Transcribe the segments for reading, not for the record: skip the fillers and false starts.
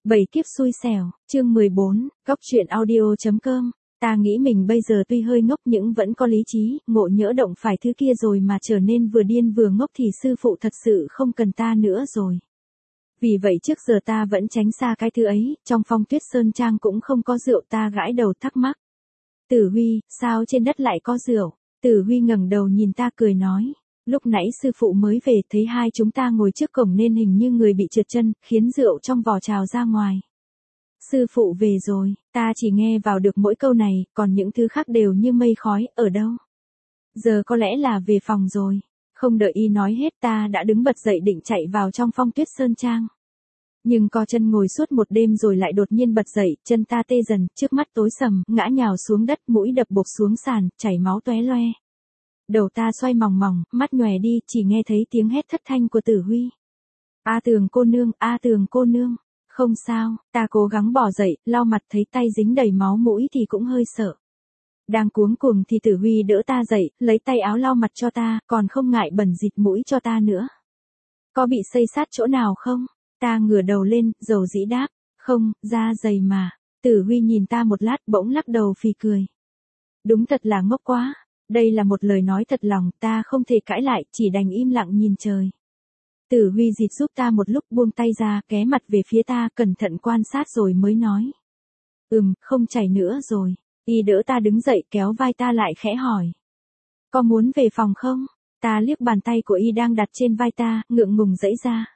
Bảy kiếp xui xẻo, chương 14, góc truyện audio.com. Ta nghĩ mình bây giờ tuy hơi ngốc nhưng vẫn có lý trí, ngộ nhỡ động phải thứ kia rồi mà trở nên vừa điên vừa ngốc thì sư phụ thật sự không cần ta nữa rồi. Vì vậy trước giờ ta vẫn tránh xa cái thứ ấy, trong Phong Tuyết Sơn Trang cũng không có rượu, ta gãi đầu thắc mắc. Tử Huy, sao trên đất lại có rượu? Tử Huy ngẩng đầu nhìn ta cười nói. Lúc nãy sư phụ mới về thấy hai chúng ta ngồi trước cổng nên hình như người bị trượt chân, khiến rượu trong vò trào ra ngoài. Sư phụ về rồi, ta chỉ nghe vào được mỗi câu này, còn những thứ khác đều như mây khói, ở đâu? Giờ có lẽ là về phòng rồi. Không đợi y nói hết ta đã đứng bật dậy định chạy vào trong Phong Tuyết Sơn Trang. Nhưng co chân ngồi suốt một đêm rồi lại đột nhiên bật dậy, chân ta tê dần, trước mắt tối sầm, ngã nhào xuống đất, mũi đập bộp xuống sàn, chảy máu tóe loe. Đầu ta xoay mòng mòng, mắt nhòe đi, chỉ nghe thấy tiếng hét thất thanh của Tử Huy. A Tường cô nương, A Tường cô nương. Không sao, ta cố gắng bò dậy, lau mặt thấy tay dính đầy máu mũi thì cũng hơi sợ. Đang cuống cuồng thì Tử Huy đỡ ta dậy, lấy tay áo lau mặt cho ta, còn không ngại bẩn dịt mũi cho ta nữa. Có bị xây sát chỗ nào không? Ta ngửa đầu lên, dầu dĩ đáp. Không, da dày mà. Tử Huy nhìn ta một lát bỗng lắc đầu phì cười. Đúng thật là ngốc quá. Đây là một lời nói thật lòng, ta không thể cãi lại, chỉ đành im lặng nhìn trời. Tử Huy dịt giúp ta một lúc buông tay ra, ghé mặt về phía ta, cẩn thận quan sát rồi mới nói. Không chảy nữa rồi. Y đỡ ta đứng dậy kéo vai ta lại khẽ hỏi. Có muốn về phòng không? Ta liếc bàn tay của Y đang đặt trên vai ta, ngượng ngùng giãy ra.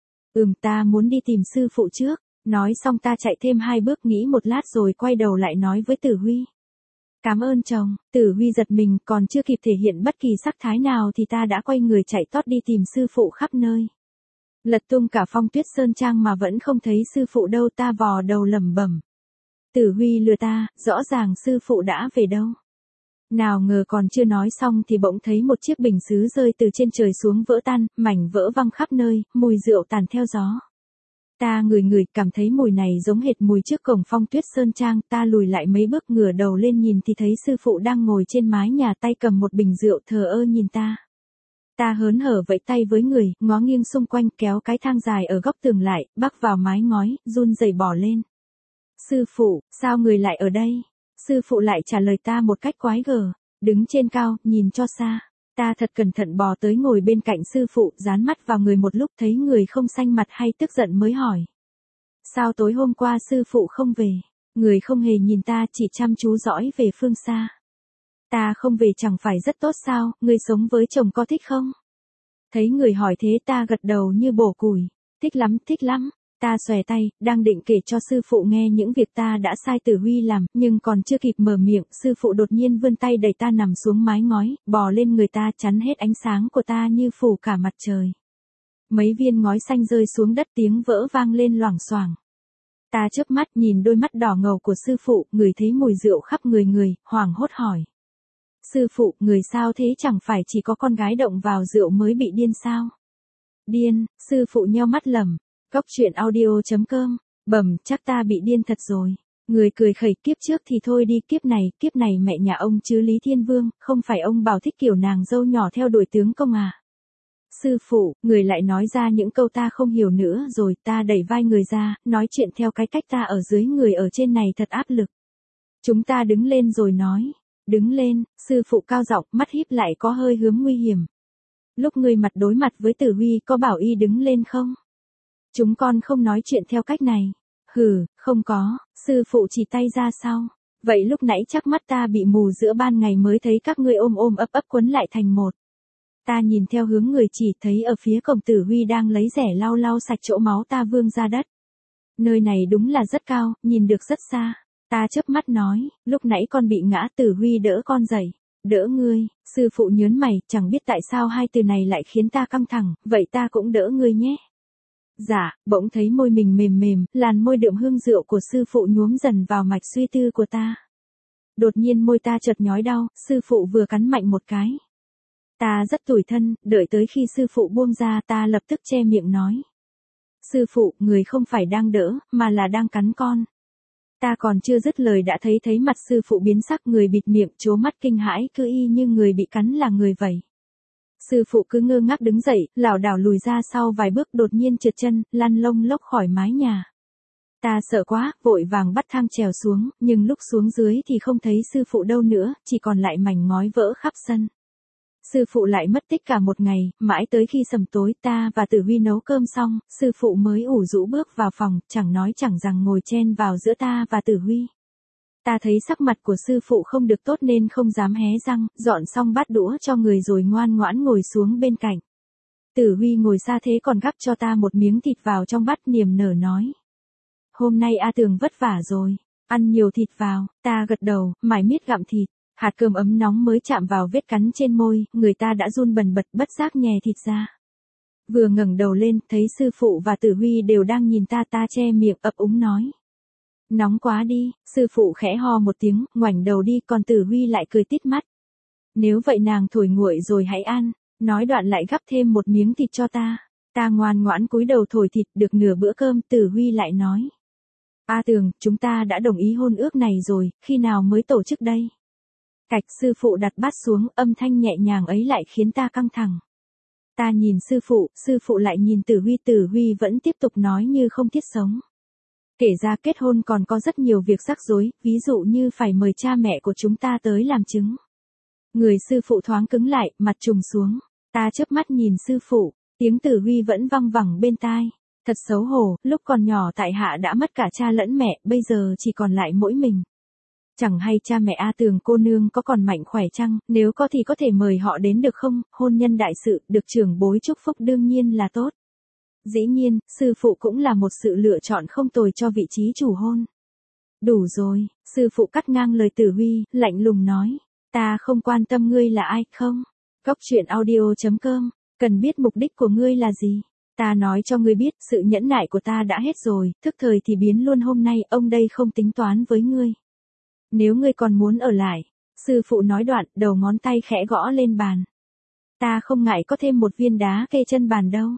Ta muốn đi tìm sư phụ trước. Nói xong ta chạy thêm 2 bước nghĩ một lát rồi quay đầu lại nói với Tử Huy. Cảm ơn chồng. Tử Huy giật mình, còn chưa kịp thể hiện bất kỳ sắc thái nào thì ta đã quay người chạy tót đi tìm sư phụ khắp nơi. Lật tung cả Phong Tuyết Sơn Trang mà vẫn không thấy sư phụ đâu, ta vò đầu lẩm bẩm. Tử Huy lừa ta, rõ ràng sư phụ đã về đâu. Nào ngờ còn chưa nói xong thì bỗng thấy một chiếc bình sứ rơi từ trên trời xuống vỡ tan, mảnh vỡ văng khắp nơi, mùi rượu tàn theo gió. Ta ngửi cảm thấy mùi này giống hệt mùi trước cổng Phong Tuyết Sơn Trang, ta lùi lại mấy bước ngửa đầu lên nhìn thì thấy sư phụ đang ngồi trên mái nhà tay cầm một bình rượu thờ ơ nhìn ta. Ta hớn hở vẫy tay với người, ngó nghiêng xung quanh kéo cái thang dài ở góc tường lại, bắc vào mái ngói, run rẩy bỏ lên. Sư phụ, sao người lại ở đây? Sư phụ lại trả lời ta một cách quái gở, đứng trên cao, nhìn cho xa. Ta thật cẩn thận bò tới ngồi bên cạnh sư phụ, dán mắt vào người một lúc thấy người không xanh mặt hay tức giận mới hỏi. Sao tối hôm qua sư phụ không về? Người không hề nhìn ta, chỉ chăm chú dõi về phương xa. Ta không về chẳng phải rất tốt sao, người sống với chồng có thích không? Thấy người hỏi thế ta gật đầu như bổ củi. Thích lắm. Ta xòe tay, đang định kể cho sư phụ nghe những việc ta đã sai Tử Huy làm, nhưng còn chưa kịp mở miệng, sư phụ đột nhiên vươn tay đẩy ta nằm xuống mái ngói, bò lên người ta chắn hết ánh sáng của ta như phủ cả mặt trời. Mấy viên ngói xanh rơi xuống đất tiếng vỡ vang lên loảng xoảng. Ta chớp mắt nhìn đôi mắt đỏ ngầu của sư phụ, ngửi thấy mùi rượu khắp người, hoảng hốt hỏi. Sư phụ, người sao thế, chẳng phải chỉ có con gái động vào rượu mới bị điên sao? Điên, sư phụ nheo mắt lẩm. Góc truyện audio.com, chắc ta bị điên thật rồi. Người cười khẩy, kiếp trước thì thôi đi, kiếp này mẹ nhà ông chứ Lý Thiên Vương, không phải ông bảo thích kiểu nàng dâu nhỏ theo đuổi tướng công à? Sư phụ, người lại nói ra những câu ta không hiểu nữa rồi, ta đẩy vai người ra, nói chuyện theo cái cách ta ở dưới, người ở trên này thật áp lực. Chúng ta đứng lên rồi nói. Đứng lên, sư phụ cao giọng, mắt híp lại có hơi hướng nguy hiểm. Lúc người mặt đối mặt với Tử Huy có bảo y đứng lên không? Chúng con không nói chuyện theo cách này. Không có, sư phụ chỉ tay ra sau. Vậy lúc nãy chắc mắt ta bị mù giữa ban ngày mới thấy các ngươi ôm ấp quấn lại thành một. Ta nhìn theo hướng người chỉ thấy ở phía cổng Tử Huy đang lấy rẻ lau sạch chỗ máu ta vương ra đất. Nơi này đúng là rất cao, nhìn được rất xa. Ta chớp mắt nói, lúc nãy con bị ngã, Tử Huy đỡ con dậy. Đỡ ngươi, sư phụ nhớn mày, chẳng biết tại sao hai từ này lại khiến ta căng thẳng, vậy ta cũng đỡ ngươi nhé. Dạ, bỗng thấy môi mình mềm, làn môi đượm hương rượu của sư phụ nhuốm dần vào mạch suy tư của ta. Đột nhiên môi ta chợt nhói đau, sư phụ vừa cắn mạnh một cái. Ta rất tủi thân, đợi tới khi sư phụ buông ra ta lập tức che miệng nói. Sư phụ, người không phải đang đỡ, mà là đang cắn con. Ta còn chưa dứt lời đã thấy mặt sư phụ biến sắc, người bịt miệng, trố mắt kinh hãi, cứ y như người bị cắn là người vậy. Sư phụ cứ ngơ ngác đứng dậy, lảo đảo lùi ra sau vài bước, đột nhiên trượt chân, lăn lông lốc khỏi mái nhà. Ta sợ quá, vội vàng bắt thang trèo xuống, nhưng lúc xuống dưới thì không thấy sư phụ đâu nữa, chỉ còn lại mảnh ngói vỡ khắp sân. Sư phụ lại mất tích cả một ngày, mãi tới khi sầm tối ta và Tử Huy nấu cơm xong, sư phụ mới ủ rũ bước vào phòng, chẳng nói chẳng rằng ngồi chen vào giữa ta và Tử Huy. Ta thấy sắc mặt của sư phụ không được tốt nên không dám hé răng, dọn xong bát đũa cho người rồi ngoan ngoãn ngồi xuống bên cạnh. Tử Huy ngồi xa thế còn gắp cho ta một miếng thịt vào trong bát niềm nở nói. Hôm nay A Tường vất vả rồi, ăn nhiều thịt vào, ta gật đầu, mải miết gặm thịt. Hạt cơm ấm nóng mới chạm vào vết cắn trên môi, người ta đã run bần bật bất giác nhè thịt ra. Vừa ngẩng đầu lên, thấy sư phụ và Tử Huy đều đang nhìn ta, ta che miệng ấp úng nói. Nóng quá đi, sư phụ khẽ ho một tiếng, ngoảnh đầu đi, còn Tử Huy lại cười tít mắt. Nếu vậy nàng thổi nguội rồi hãy ăn, nói đoạn lại gắp thêm một miếng thịt cho ta. Ta ngoan ngoãn cúi đầu thổi thịt, được nửa bữa cơm, Tử Huy lại nói. A Tường, chúng ta đã đồng ý hôn ước này rồi, khi nào mới tổ chức đây? Cạch, sư phụ đặt bát xuống, âm thanh nhẹ nhàng ấy lại khiến ta căng thẳng. Ta nhìn sư phụ lại nhìn Tử Huy vẫn tiếp tục nói như không thiết sống. Kể ra kết hôn còn có rất nhiều việc rắc rối, ví dụ như phải mời cha mẹ của chúng ta tới làm chứng. Người sư phụ thoáng cứng lại, mặt trùng xuống. Ta chớp mắt nhìn sư phụ, tiếng Tử Huy vẫn văng vẳng bên tai. Thật xấu hổ, lúc còn nhỏ tại hạ đã mất cả cha lẫn mẹ, bây giờ chỉ còn lại mỗi mình. Chẳng hay cha mẹ A Tường cô nương có còn mạnh khỏe chăng, nếu có thì có thể mời họ đến được không, hôn nhân đại sự, được trưởng bối chúc phúc đương nhiên là tốt. Dĩ nhiên, sư phụ cũng là một sự lựa chọn không tồi cho vị trí chủ hôn. Đủ rồi, sư phụ cắt ngang lời Tử Huy, lạnh lùng nói, ta không quan tâm ngươi là ai, không. Góc truyện audio.com, cần biết mục đích của ngươi là gì. Ta nói cho ngươi biết, sự nhẫn nại của ta đã hết rồi, thức thời thì biến luôn hôm nay, ông đây không tính toán với ngươi. Nếu ngươi còn muốn ở lại, sư phụ nói đoạn, đầu ngón tay khẽ gõ lên bàn. Ta không ngại có thêm một viên đá kê chân bàn đâu.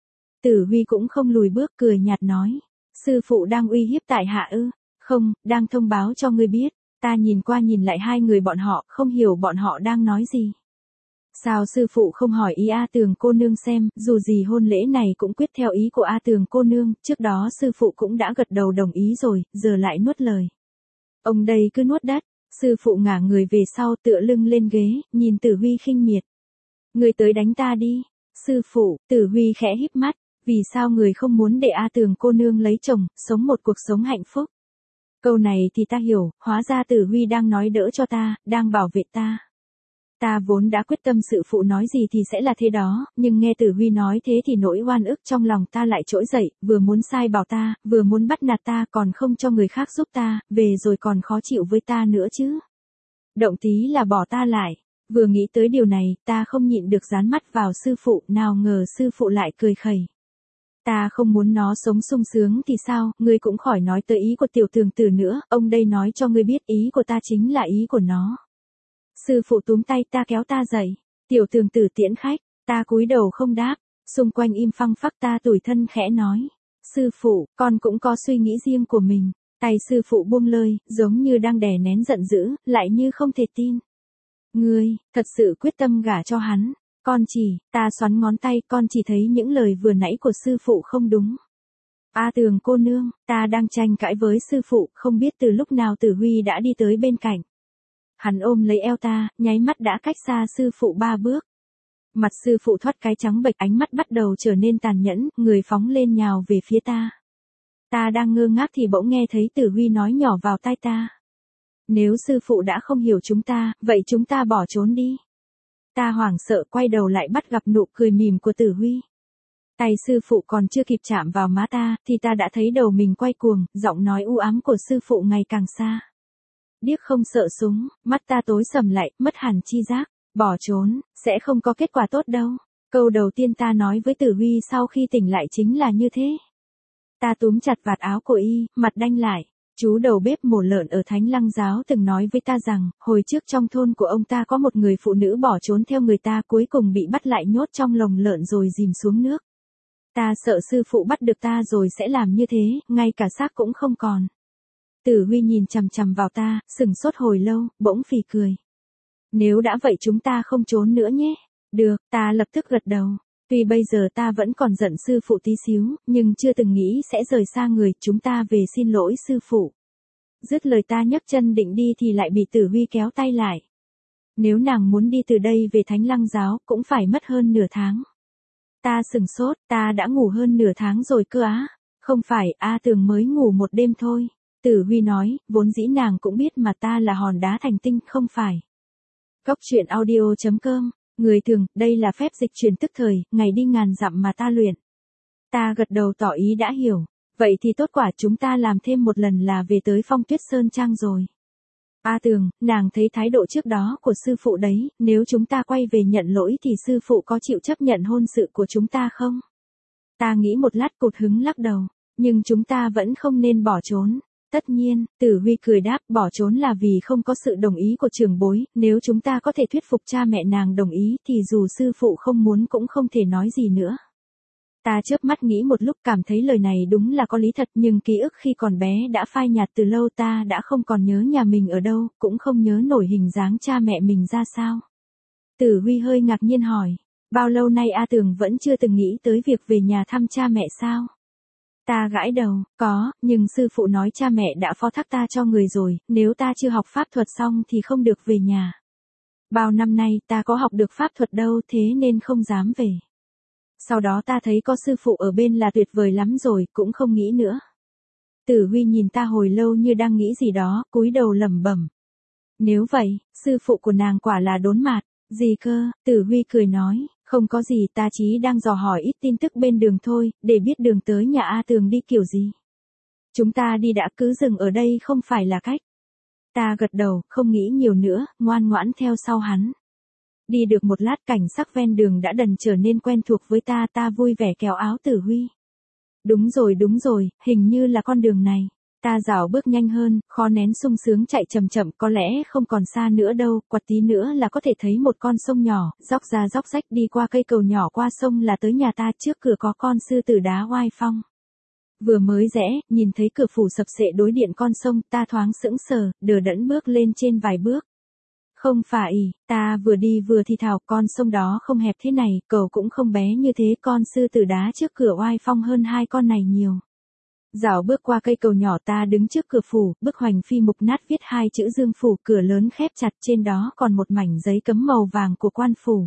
Tử Huy cũng không lùi bước, cười nhạt nói. Sư phụ đang uy hiếp tại hạ ư? Không, đang thông báo cho ngươi biết. Ta nhìn qua nhìn lại hai người bọn họ, không hiểu bọn họ đang nói gì. Sao sư phụ không hỏi ý A Tường cô nương xem, dù gì hôn lễ này cũng quyết theo ý của A Tường cô nương, trước đó sư phụ cũng đã gật đầu đồng ý rồi, giờ lại nuốt lời. Ông đây cứ nuốt đất, sư phụ ngả người về sau tựa lưng lên ghế, nhìn Tử Huy khinh miệt. Người tới đánh ta đi, sư phụ, Tử Huy khẽ híp mắt, vì sao người không muốn để A Tường cô nương lấy chồng, sống một cuộc sống hạnh phúc. Câu này thì ta hiểu, hóa ra Tử Huy đang nói đỡ cho ta, đang bảo vệ ta. Ta vốn đã quyết tâm sự phụ nói gì thì sẽ là thế đó, nhưng nghe Tử Huy nói thế thì nỗi oan ức trong lòng ta lại trỗi dậy, vừa muốn sai bảo ta, vừa muốn bắt nạt ta, còn không cho người khác giúp ta, về rồi còn khó chịu với ta nữa chứ. Động tí là bỏ ta lại, vừa nghĩ tới điều này, ta không nhịn được dán mắt vào sư phụ, nào ngờ sư phụ lại cười khẩy. Ta không muốn nó sống sung sướng thì sao, ngươi cũng khỏi nói tới ý của tiểu Tường Tử nữa, ông đây nói cho ngươi biết ý của ta chính là ý của nó. Sư phụ túm tay ta kéo ta dậy, tiểu Tường Tử tiễn khách, ta cúi đầu không đáp, xung quanh im phăng phắc, ta tủi thân khẽ nói. Sư phụ, con cũng có suy nghĩ riêng của mình, tay sư phụ buông lơi, giống như đang đè nén giận dữ, lại như không thể tin. Ngươi, thật sự quyết tâm gả cho hắn, ta xoắn ngón tay, con chỉ thấy những lời vừa nãy của sư phụ không đúng. A Tường cô nương, ta đang tranh cãi với sư phụ, không biết từ lúc nào Tử Huy đã đi tới bên cạnh. Hắn ôm lấy eo ta, nháy mắt đã cách xa sư phụ 3 bước. Mặt sư phụ thoát cái trắng bệch, ánh mắt bắt đầu trở nên tàn nhẫn, người phóng lên nhào về phía ta. Ta đang ngơ ngác thì bỗng nghe thấy Tử Huy nói nhỏ vào tai ta. Nếu sư phụ đã không hiểu chúng ta, vậy chúng ta bỏ trốn đi. Ta hoảng sợ quay đầu lại bắt gặp nụ cười mỉm của Tử Huy. Tay sư phụ còn chưa kịp chạm vào má ta, thì ta đã thấy đầu mình quay cuồng, giọng nói u ám của sư phụ ngày càng xa. Điếc không sợ súng, mắt ta tối sầm lại, mất hẳn chi giác, bỏ trốn, sẽ không có kết quả tốt đâu. Câu đầu tiên ta nói với Tử Huy sau khi tỉnh lại chính là như thế. Ta túm chặt vạt áo của y, mặt đanh lại. Chú đầu bếp mổ lợn ở Thánh Lăng Giáo từng nói với ta rằng, hồi trước trong thôn của ông ta có một người phụ nữ bỏ trốn theo người ta, cuối cùng bị bắt lại nhốt trong lồng lợn rồi dìm xuống nước. Ta sợ sư phụ bắt được ta rồi sẽ làm như thế, ngay cả xác cũng không còn. Tử Huy nhìn chằm chằm vào ta, sừng sốt hồi lâu, bỗng phì cười. Nếu đã vậy chúng ta không trốn nữa nhé. Được, ta lập tức gật đầu. Tuy bây giờ ta vẫn còn giận sư phụ tí xíu, nhưng chưa từng nghĩ sẽ rời xa người, chúng ta về xin lỗi sư phụ. Dứt lời ta nhấc chân định đi thì lại bị Tử Huy kéo tay lại. Nếu nàng muốn đi từ đây về Thánh Lăng giáo, cũng phải mất hơn nửa tháng. Ta sừng sốt, ta đã ngủ hơn nửa tháng rồi cơ á. Không phải, A Tường mới ngủ một đêm thôi. Tử Huy nói, vốn dĩ nàng cũng biết mà ta là hòn đá thành tinh, không phải. Góc truyện audio.com, người thường, đây là phép dịch chuyển tức thời, ngày đi ngàn dặm mà ta luyện. Ta gật đầu tỏ ý đã hiểu. Vậy thì tốt quả, chúng ta làm thêm một lần là về tới Phong Tuyết Sơn Trang rồi. A Tường, nàng thấy thái độ trước đó của sư phụ đấy, nếu chúng ta quay về nhận lỗi thì sư phụ có chịu chấp nhận hôn sự của chúng ta không? Ta nghĩ một lát cụt hứng lắc đầu, nhưng chúng ta vẫn không nên bỏ trốn. Tất nhiên, Tử Huy cười đáp, bỏ trốn là vì không có sự đồng ý của trưởng bối, nếu chúng ta có thể thuyết phục cha mẹ nàng đồng ý thì dù sư phụ không muốn cũng không thể nói gì nữa. Ta chớp mắt nghĩ một lúc, cảm thấy lời này đúng là có lý thật, nhưng ký ức khi còn bé đã phai nhạt từ lâu, ta đã không còn nhớ nhà mình ở đâu, cũng không nhớ nổi hình dáng cha mẹ mình ra sao. Tử Huy hơi ngạc nhiên hỏi, bao lâu nay A Tường vẫn chưa từng nghĩ tới việc về nhà thăm cha mẹ sao? Ta gãi đầu, có, nhưng sư phụ nói cha mẹ đã phó thác ta cho người rồi, nếu ta chưa học pháp thuật xong thì không được về nhà. Bao năm nay ta có học được pháp thuật đâu, thế nên không dám về. Sau đó ta thấy có sư phụ ở bên là tuyệt vời lắm rồi, cũng không nghĩ nữa. Tử Huy nhìn ta hồi lâu như đang nghĩ gì đó, cúi đầu lẩm bẩm. Nếu vậy, sư phụ của nàng quả là đốn mạt. Gì cơ? Tử Huy cười nói, không có gì, ta chỉ đang dò hỏi ít tin tức bên đường thôi, để biết đường tới nhà A Tường đi kiểu gì. Chúng ta đi đã, cứ dừng ở đây không phải là cách. Ta gật đầu, không nghĩ nhiều nữa, ngoan ngoãn theo sau hắn. Đi được một lát, cảnh sắc ven đường đã dần trở nên quen thuộc với ta, ta vui vẻ kéo áo Tử Huy. Đúng rồi, hình như là con đường này. Ta dạo bước nhanh hơn, khó nén sung sướng chạy chậm chậm, có lẽ không còn xa nữa đâu, quạt tí nữa là có thể thấy một con sông nhỏ, dốc ra dốc rách đi qua cây cầu nhỏ qua sông là tới nhà ta, trước cửa có con sư tử đá oai phong. Vừa mới rẽ, nhìn thấy cửa phủ sập sệ đối điện con sông, ta thoáng sững sờ, đờ đẫn bước lên trên vài bước. Không phải, ta vừa đi vừa thì thào, con sông đó không hẹp thế này, cầu cũng không bé như thế, con sư tử đá trước cửa oai phong hơn hai con này nhiều. Dạo bước qua cây cầu nhỏ, ta đứng trước cửa phủ, bức hoành phi mục nát viết hai chữ Dương phủ, cửa lớn khép chặt, trên đó còn một mảnh giấy cấm màu vàng của quan phủ.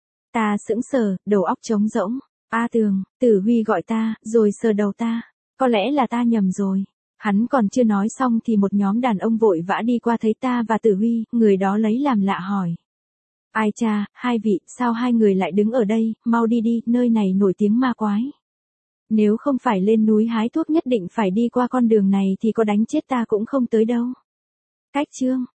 Ta sững sờ, đầu óc trống rỗng. A Tường, Tử Huy gọi ta, rồi sờ đầu ta. Có lẽ là ta nhầm rồi. Hắn còn chưa nói xong thì một nhóm đàn ông vội vã đi qua thấy ta và Tử Huy, người đó lấy làm lạ hỏi. Ai cha, hai vị, sao hai người lại đứng ở đây, mau đi đi, nơi này nổi tiếng ma quái. Nếu không phải lên núi hái thuốc nhất định phải đi qua con đường này thì có đánh chết ta cũng không tới đâu. Cách chương